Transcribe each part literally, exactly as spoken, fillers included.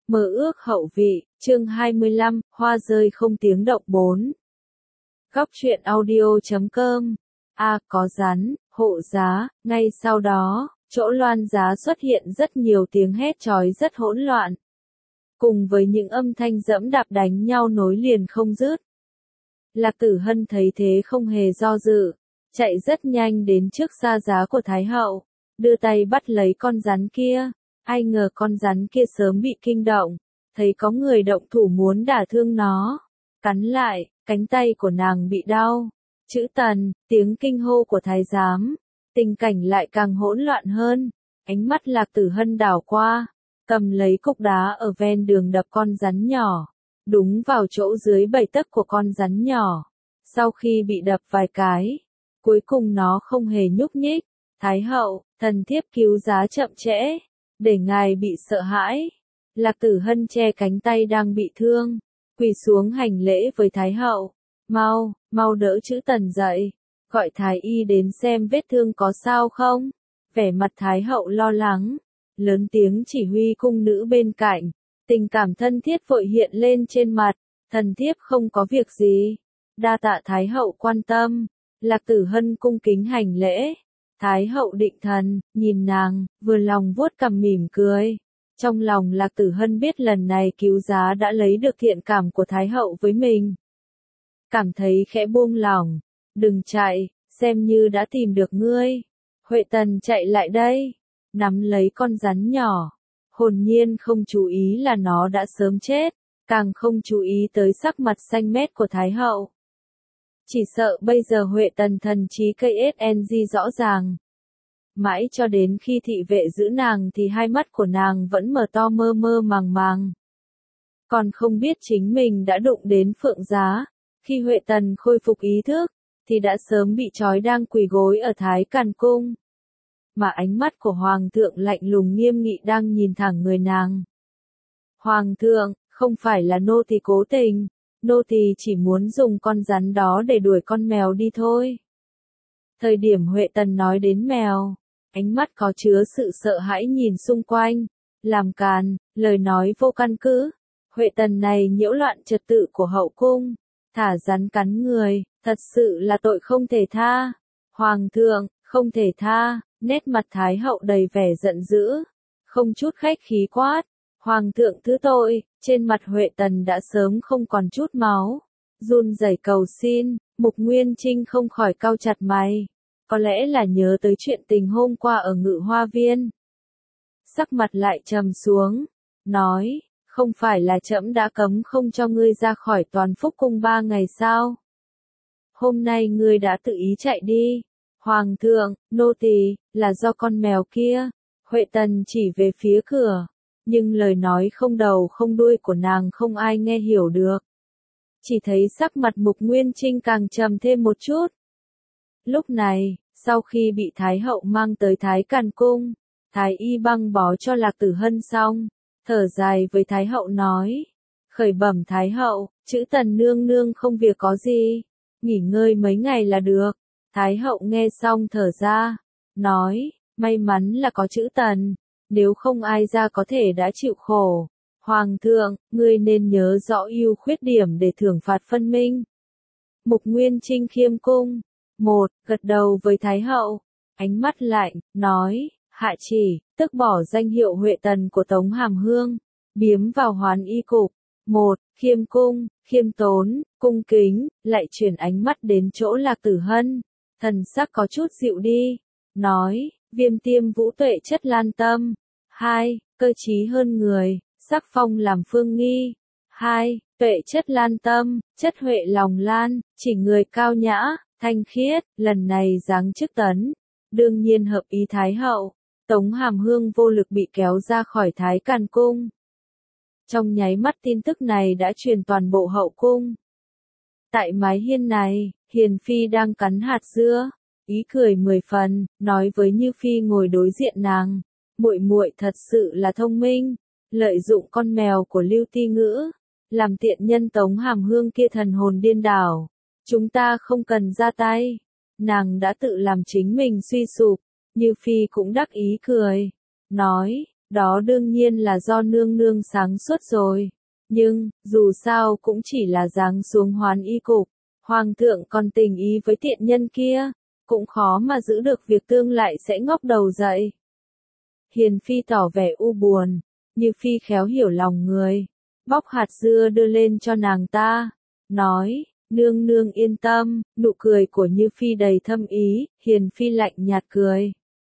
Mơ ước hậu vị, chương hai mươi lăm, hoa rơi không tiếng động bốn. Góc truyện audio chấm com. A có rắn, hộ giá, ngay sau đó, chỗ loan giá xuất hiện rất nhiều tiếng hét chói rất hỗn loạn. Cùng với những âm thanh dẫm đạp đánh nhau nối liền không dứt. Lạc Tử Hân thấy thế không hề do dự, chạy rất nhanh đến trước xa giá của Thái Hậu, đưa tay bắt lấy con rắn kia. Ai ngờ con rắn kia sớm bị kinh động, thấy có người động thủ muốn đả thương nó, cắn lại, cánh tay của nàng bị đau. Chữ Tần, tiếng kinh hô của thái giám, tình cảnh lại càng hỗn loạn hơn. Ánh mắt Lạc Tử Hân đảo qua, cầm lấy cục đá ở ven đường đập con rắn nhỏ, đúng vào chỗ dưới bảy tấc của con rắn nhỏ. Sau khi bị đập vài cái, cuối cùng nó không hề nhúc nhích. Thái Hậu, thần thiếp cứu giá chậm trễ, để ngài bị sợ hãi. Lạc Tử Hân che cánh tay đang bị thương, quỳ xuống hành lễ với Thái Hậu. Mau, mau đỡ chữ Tần dậy, gọi Thái y đến xem vết thương có sao không. Vẻ mặt Thái Hậu lo lắng, lớn tiếng chỉ huy cung nữ bên cạnh, tình cảm thân thiết vội hiện lên trên mặt. Thần thiếp không có việc gì, đa tạ Thái Hậu quan tâm. Lạc Tử Hân cung kính hành lễ. Thái Hậu định thần, nhìn nàng, vừa lòng vuốt cằm mỉm cười. Trong lòng Lạc Tử Hân biết lần này cứu giá đã lấy được thiện cảm của Thái Hậu với mình. Cảm thấy khẽ buông lòng. Đừng chạy, xem như đã tìm được ngươi. Huệ Tần chạy lại đây, nắm lấy con rắn nhỏ. Hồn nhiên không chú ý là nó đã sớm chết, càng không chú ý tới sắc mặt xanh mét của Thái Hậu. Chỉ sợ bây giờ Huệ Tần thần trí cây ét en giê rõ ràng. Mãi cho đến khi thị vệ giữ nàng thì hai mắt của nàng vẫn mở to mơ mơ màng màng. Còn không biết chính mình đã đụng đến Phượng Giá. Khi Huệ Tần khôi phục ý thức, thì đã sớm bị trói đang quỳ gối ở Thái Càn Cung. Mà ánh mắt của Hoàng thượng lạnh lùng nghiêm nghị đang nhìn thẳng người nàng. Hoàng thượng, không phải là nô tỳ cố tình. Nô tỳ chỉ muốn dùng con rắn đó để đuổi con mèo đi thôi. Thời điểm Huệ Tần nói đến mèo, ánh mắt có chứa sự sợ hãi nhìn xung quanh, làm càn, lời nói vô căn cứ. Huệ Tần này nhiễu loạn trật tự của hậu cung, thả rắn cắn người, thật sự là tội không thể tha. Hoàng thượng, không thể tha. Nét mặt Thái Hậu đầy vẻ giận dữ, không chút khách khí quát. Hoàng thượng thứ tội. Trên mặt Huệ Tần đã sớm không còn chút máu, run rẩy cầu xin. Mục Nguyên Trinh không khỏi cau chặt mày, có lẽ là nhớ tới chuyện tình hôm qua ở Ngự Hoa Viên. Sắc mặt lại trầm xuống, nói, không phải là trẫm đã cấm không cho ngươi ra khỏi Toàn Phúc Cung ba ngày sao? Hôm nay ngươi đã tự ý chạy đi. Hoàng thượng, nô tỳ, là do con mèo kia. Huệ Tần chỉ về phía cửa. Nhưng lời nói không đầu không đuôi của nàng không ai nghe hiểu được. Chỉ thấy sắc mặt Mục Nguyên Trinh càng trầm thêm một chút. Lúc này, sau khi bị Thái Hậu mang tới Thái Càn Cung, Thái y băng bó cho Lạc Tử Hân xong, thở dài với Thái Hậu nói. Khởi bẩm Thái Hậu, chữ Tần nương nương không việc có gì, nghỉ ngơi mấy ngày là được. Thái Hậu nghe xong thở ra, nói, may mắn là có chữ Tần. Nếu không ai ra có thể đã chịu khổ. Hoàng thượng, ngươi nên nhớ rõ ưu khuyết điểm để thưởng phạt phân minh. Mục Nguyên Trinh khiêm cung. Một, gật đầu với Thái Hậu. Ánh mắt lạnh, nói, hạ chỉ, tức bỏ danh hiệu Huệ Tần của Tống Hàm Hương. Biếm vào Hoán Y Cục. Một, khiêm cung, khiêm tốn, cung kính, lại chuyển ánh mắt đến chỗ Lạc Tử Hân. Thần sắc có chút dịu đi. Nói, Viêm Tiêm Vũ tuệ chất lan tâm. Hai, cơ trí hơn người, sắc phong làm phương nghi. Hai, tuệ chất lan tâm, chất huệ lòng lan, chỉ người cao nhã, thanh khiết. Lần này giáng chức tấn, đương nhiên hợp ý Thái Hậu. Tống Hàm Hương vô lực bị kéo ra khỏi Thái Càn Cung. Trong nháy mắt tin tức này đã truyền toàn bộ hậu cung. Tại mái hiên này, Hiền Phi đang cắn hạt dưa, ý cười mười phần, nói với Như Phi ngồi đối diện nàng. Muội muội thật sự là thông minh, lợi dụng con mèo của Lưu Ti Ngữ, làm tiện nhân Tống Hàm Hương kia thần hồn điên đảo. Chúng ta không cần ra tay, nàng đã tự làm chính mình suy sụp. Như Phi cũng đắc ý cười, nói, Đó đương nhiên là do nương nương sáng suốt rồi. Nhưng, dù sao cũng chỉ là giáng xuống Hoán Y cục. Hoàng thượng còn tình ý với tiện nhân kia, cũng khó mà giữ được việc tương lại sẽ ngóc đầu dậy. Hiền Phi tỏ vẻ u buồn, Như Phi khéo hiểu lòng người, bóc hạt dưa đưa lên cho nàng ta, nói, nương nương yên tâm, nụ cười của Như Phi đầy thâm ý, Hiền Phi lạnh nhạt cười.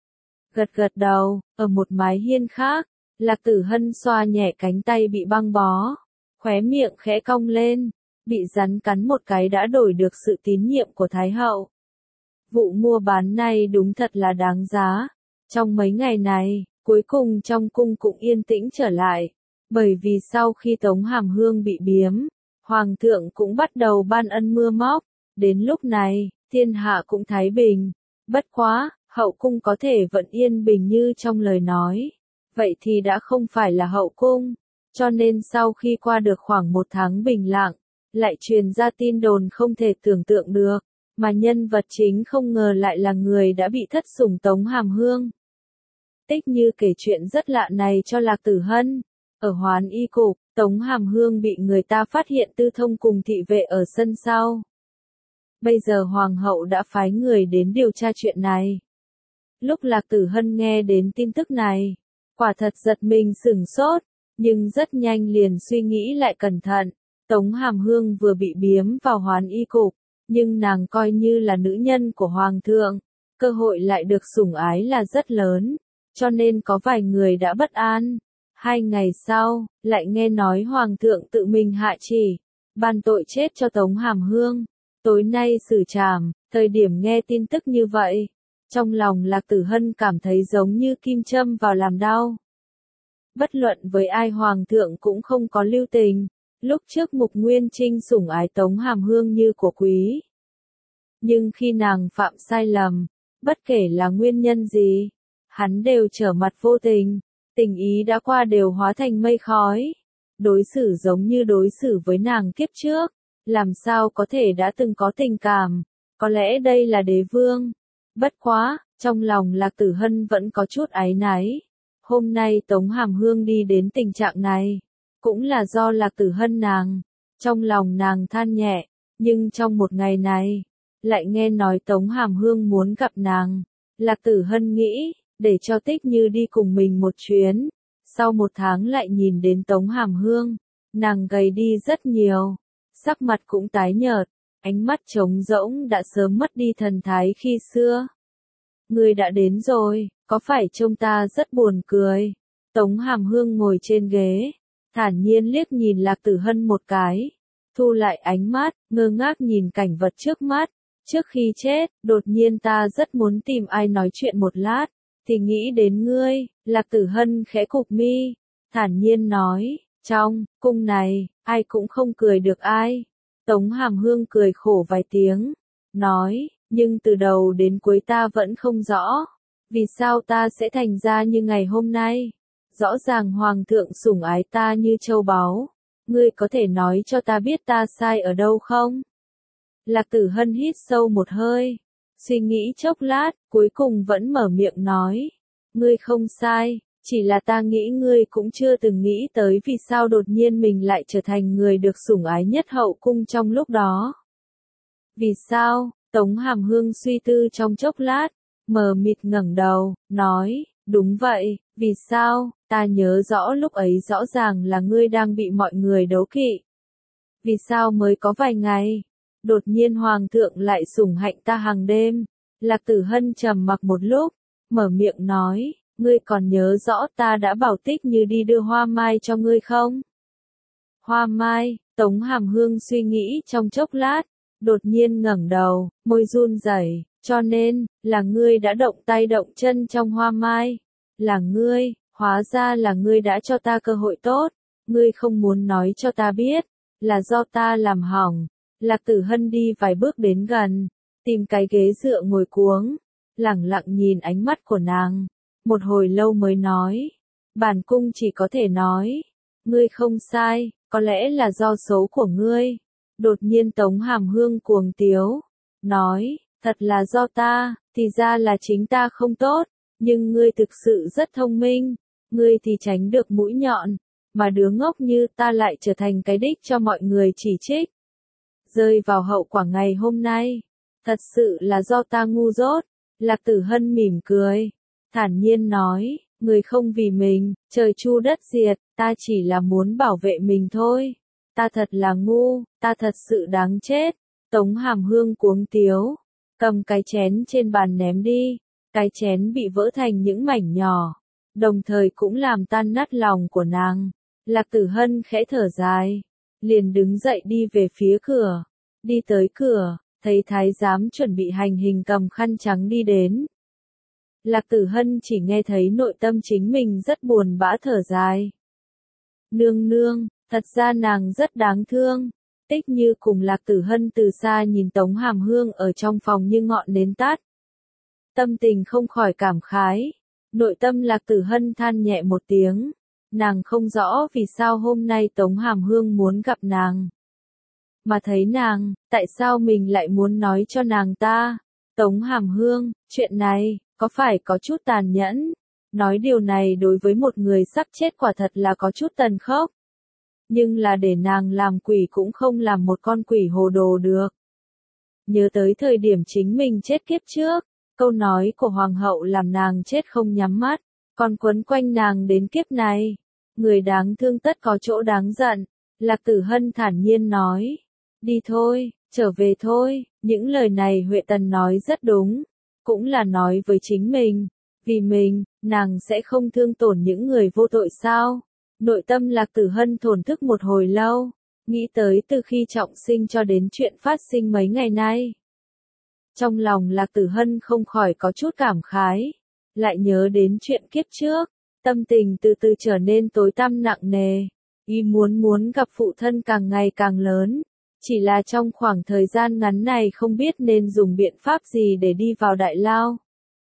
Gật gật đầu, ở một mái hiên khác, Lạc Tử Hân xoa nhẹ cánh tay bị băng bó, khóe miệng khẽ cong lên, bị rắn cắn một cái đã đổi được sự tín nhiệm của Thái hậu. Vụ mua bán này đúng thật là đáng giá. Trong mấy ngày này, cuối cùng trong cung cũng yên tĩnh trở lại, bởi vì sau khi Tống Hàm Hương bị biếm, Hoàng thượng cũng bắt đầu ban ân mưa móc, đến lúc này, thiên hạ cũng thái bình. Bất quá, hậu cung có thể vẫn yên bình như trong lời nói, vậy thì đã không phải là hậu cung, cho nên sau khi qua được khoảng một tháng bình lặng, lại truyền ra tin đồn không thể tưởng tượng được, mà nhân vật chính không ngờ lại là người đã bị thất sủng Tống Hàm Hương. Tích Như kể chuyện rất lạ này cho Lạc Tử Hân. Ở Hoán Y cục, Tống Hàm Hương bị người ta phát hiện tư thông cùng thị vệ ở sân sau. Bây giờ Hoàng hậu đã phái người đến điều tra chuyện này. Lúc Lạc Tử Hân nghe đến tin tức này, quả thật giật mình sửng sốt, nhưng rất nhanh liền suy nghĩ lại cẩn thận. Tống Hàm Hương vừa bị biếm vào Hoán Y cục, nhưng nàng coi như là nữ nhân của Hoàng thượng, cơ hội lại được sủng ái là rất lớn, cho nên có vài người đã bất an. Hai ngày sau, lại nghe nói Hoàng thượng tự mình hạ chỉ, ban tội chết cho Tống Hàm Hương. Tối nay xử trảm, thời điểm nghe tin tức như vậy, trong lòng Lạc Tử Hân cảm thấy giống như kim châm vào làm đau. Bất luận với ai Hoàng thượng cũng không có lưu tình. Lúc trước Mục Nguyên Trinh sủng ái Tống Hàm Hương như của quý. Nhưng khi nàng phạm sai lầm, bất kể là nguyên nhân gì, hắn đều trở mặt vô tình, tình ý đã qua đều hóa thành mây khói. Đối xử giống như đối xử với nàng kiếp trước, làm sao có thể đã từng có tình cảm, có lẽ đây là đế vương. Bất quá, trong lòng Lạc Tử Hân vẫn có chút áy náy. Hôm nay Tống Hàm Hương đi đến tình trạng này, cũng là do Lạc Tử Hân nàng. Trong lòng nàng than nhẹ, nhưng trong một ngày này, lại nghe nói Tống Hàm Hương muốn gặp nàng. Lạc Tử Hân nghĩ, để cho Tích Như đi cùng mình một chuyến. Sau một tháng lại nhìn đến Tống Hàm Hương, nàng gầy đi rất nhiều, sắc mặt cũng tái nhợt, ánh mắt trống rỗng đã sớm mất đi thần thái khi xưa. Người đã đến rồi, có phải trông ta rất buồn cười? Tống Hàm Hương ngồi trên ghế, thản nhiên liếc nhìn Lạc Tử Hân một cái, thu lại ánh mắt, ngơ ngác nhìn cảnh vật trước mắt. Trước khi chết, đột nhiên ta rất muốn tìm ai nói chuyện một lát, thì nghĩ đến ngươi. Lạc Tử Hân khẽ cụp mi, thản nhiên nói, trong cung này, ai cũng không cười được ai. Tống Hàm Hương cười khổ vài tiếng, nói, nhưng từ đầu đến cuối ta vẫn không rõ, vì sao ta sẽ thành ra như ngày hôm nay. Rõ ràng Hoàng thượng sủng ái ta như châu báu, ngươi có thể nói cho ta biết ta sai ở đâu không? Lạc Tử Hân hít sâu một hơi, suy nghĩ chốc lát, cuối cùng vẫn mở miệng nói, ngươi không sai, chỉ là ta nghĩ ngươi cũng chưa từng nghĩ tới vì sao đột nhiên mình lại trở thành người được sủng ái nhất hậu cung trong lúc đó. Vì sao? Tống Hàm Hương suy tư trong chốc lát, mờ mịt ngẩng đầu, nói, đúng vậy, vì sao? Ta nhớ rõ lúc ấy rõ ràng là ngươi đang bị mọi người đấu kỵ. Vì sao mới có vài ngày, đột nhiên Hoàng thượng lại sủng hạnh ta hàng đêm? Lạc Tử Hân trầm mặc một lúc, mở miệng nói, ngươi còn nhớ rõ ta đã bảo Tích Như đi đưa hoa mai cho ngươi không? Hoa mai? Tống Hàm Hương suy nghĩ trong chốc lát, đột nhiên ngẩng đầu, môi run rẩy, cho nên, là ngươi đã động tay động chân trong hoa mai. Là ngươi, hóa ra là ngươi đã cho ta cơ hội tốt, ngươi không muốn nói cho ta biết, là do ta làm hỏng. Lạc Tử Hân đi vài bước đến gần, tìm cái ghế dựa ngồi cuống, lẳng lặng nhìn ánh mắt của nàng, một hồi lâu mới nói, bản cung chỉ có thể nói, ngươi không sai, có lẽ là do số của ngươi. Đột nhiên Tống Hàm Hương cuồng tiếu, nói, thật là do ta, thì ra là chính ta không tốt, nhưng ngươi thực sự rất thông minh, ngươi thì tránh được mũi nhọn, mà đứa ngốc như ta lại trở thành cái đích cho mọi người chỉ trích. Rơi vào hậu quả ngày hôm nay, thật sự là do ta ngu dốt. Lạc Tử Hân mỉm cười, thản nhiên nói, người không vì mình, trời chu đất diệt, ta chỉ là muốn bảo vệ mình thôi. Ta thật là ngu, ta thật sự đáng chết. Tống Hàm Hương cuống tiếu, cầm cái chén trên bàn ném đi, cái chén bị vỡ thành những mảnh nhỏ, đồng thời cũng làm tan nát lòng của nàng. Lạc Tử Hân khẽ thở dài, liền đứng dậy đi về phía cửa, đi tới cửa, thấy thái giám chuẩn bị hành hình cầm khăn trắng đi đến. Lạc Tử Hân chỉ nghe thấy nội tâm chính mình rất buồn bã thở dài. Nương nương, thật ra nàng rất đáng thương. Tích Như cùng Lạc Tử Hân từ xa nhìn Tống Hàm Hương ở trong phòng như ngọn nến tắt. Tâm tình không khỏi cảm khái. Nội tâm Lạc Tử Hân than nhẹ một tiếng. Nàng không rõ vì sao hôm nay Tống Hàm Hương muốn gặp nàng. Mà thấy nàng, tại sao mình lại muốn nói cho nàng ta? Tống Hàm Hương, chuyện này, có phải có chút tàn nhẫn? Nói điều này đối với một người sắp chết quả thật là có chút tàn khốc. Nhưng là để nàng làm quỷ cũng không làm một con quỷ hồ đồ được. Nhớ tới thời điểm chính mình chết kiếp trước, câu nói của Hoàng hậu làm nàng chết không nhắm mắt, còn quấn quanh nàng đến kiếp này. Người đáng thương tất có chỗ đáng giận. Lạc Tử Hân thản nhiên nói. Đi thôi, trở về thôi, những lời này Huệ Tần nói rất đúng, cũng là nói với chính mình, vì mình, nàng sẽ không thương tổn những người vô tội sao? Nội tâm Lạc Tử Hân thổn thức một hồi lâu, nghĩ tới từ khi trọng sinh cho đến chuyện phát sinh mấy ngày nay. Trong lòng Lạc Tử Hân không khỏi có chút cảm khái, lại nhớ đến chuyện kiếp trước, tâm tình từ từ trở nên tối tăm nặng nề, ý muốn muốn gặp phụ thân càng ngày càng lớn. Chỉ là trong khoảng thời gian ngắn này không biết nên dùng biện pháp gì để đi vào đại lao.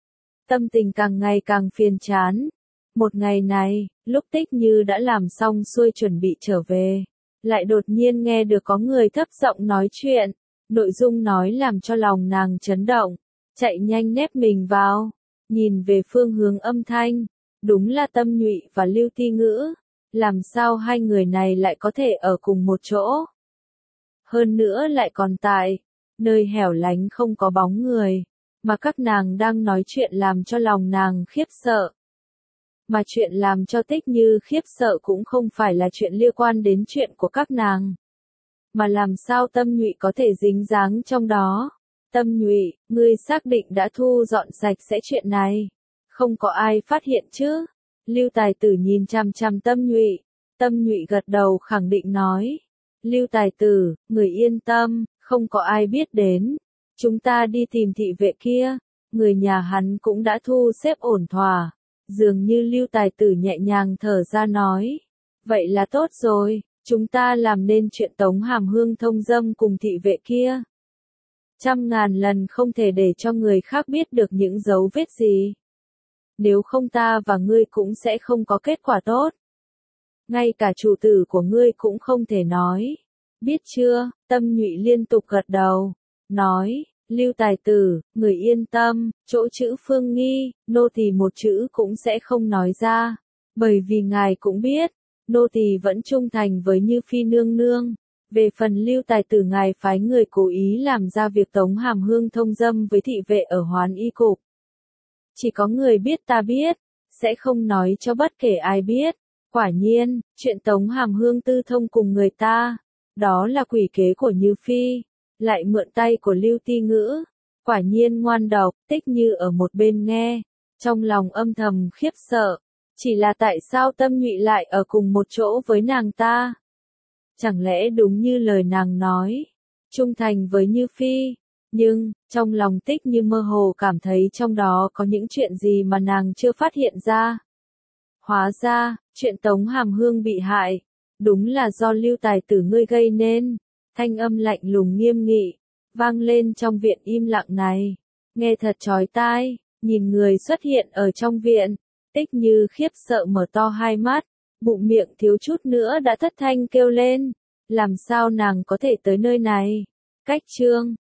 Tâm tình càng ngày càng phiền chán. Một ngày này, lúc Tích Như đã làm xong xuôi chuẩn bị trở về, lại đột nhiên nghe được có người thấp giọng nói chuyện, nội dung nói làm cho lòng nàng chấn động, chạy nhanh nép mình vào, nhìn về phương hướng âm thanh, đúng là Tâm Nhụy và Lưu Ti Ngữ, làm sao hai người này lại có thể ở cùng một chỗ? Hơn nữa lại còn tại nơi hẻo lánh không có bóng người, mà các nàng đang nói chuyện làm cho lòng nàng khiếp sợ. Mà chuyện làm cho Tích Như khiếp sợ cũng không phải là chuyện liên quan đến chuyện của các nàng, mà làm sao Tâm Nhụy có thể dính dáng trong đó. Tâm Nhụy, ngươi xác định đã thu dọn sạch sẽ chuyện này, không có ai phát hiện chứ? Lưu Tài Tử nhìn chằm chằm Tâm Nhụy, Tâm Nhụy gật đầu khẳng định nói. Lưu Tài Tử, người yên tâm, không có ai biết đến. Chúng ta đi tìm thị vệ kia, người nhà hắn cũng đã thu xếp ổn thỏa. Dường như Lưu Tài Tử nhẹ nhàng thở ra nói. Vậy là tốt rồi, chúng ta làm nên chuyện Tống Hàm Hương thông dâm cùng thị vệ kia. Trăm ngàn lần không thể để cho người khác biết được những dấu vết gì. Nếu không ta và ngươi cũng sẽ không có kết quả tốt. Ngay cả chủ tử của ngươi cũng không thể nói. Biết chưa? Tâm Nhụy liên tục gật đầu. Nói, Lưu Tài Tử, người yên tâm, chỗ chữ Phương Nghi, nô tỳ một chữ cũng sẽ không nói ra. Bởi vì ngài cũng biết, nô tỳ vẫn trung thành với Như Phi nương nương. Về phần Lưu Tài Tử ngài phái người cố ý làm ra việc Tống Hàm Hương thông dâm với thị vệ ở Hoán Y Cục. Chỉ có người biết ta biết, sẽ không nói cho bất kể ai biết. Quả nhiên, chuyện Tống Hàm Hương tư thông cùng người ta, đó là quỷ kế của Như Phi, lại mượn tay của Lưu Ti Ngữ. Quả nhiên ngoan độc. Tích Như ở một bên nghe, trong lòng âm thầm khiếp sợ, chỉ là tại sao Tâm Nhụy lại ở cùng một chỗ với nàng ta? Chẳng lẽ đúng như lời nàng nói, trung thành với Như Phi? Nhưng, trong lòng Tích Như mơ hồ cảm thấy trong đó có những chuyện gì mà nàng chưa phát hiện ra. Hóa ra, chuyện Tống Hàm Hương bị hại, đúng là do Lưu Tài Tử ngươi gây nên. Thanh âm lạnh lùng nghiêm nghị, vang lên trong viện im lặng này. Nghe thật chói tai, nhìn người xuất hiện ở trong viện. Tích Như khiếp sợ mở to hai mắt, bụng miệng thiếu chút nữa đã thất thanh kêu lên. Làm sao nàng có thể tới nơi này? Cách chương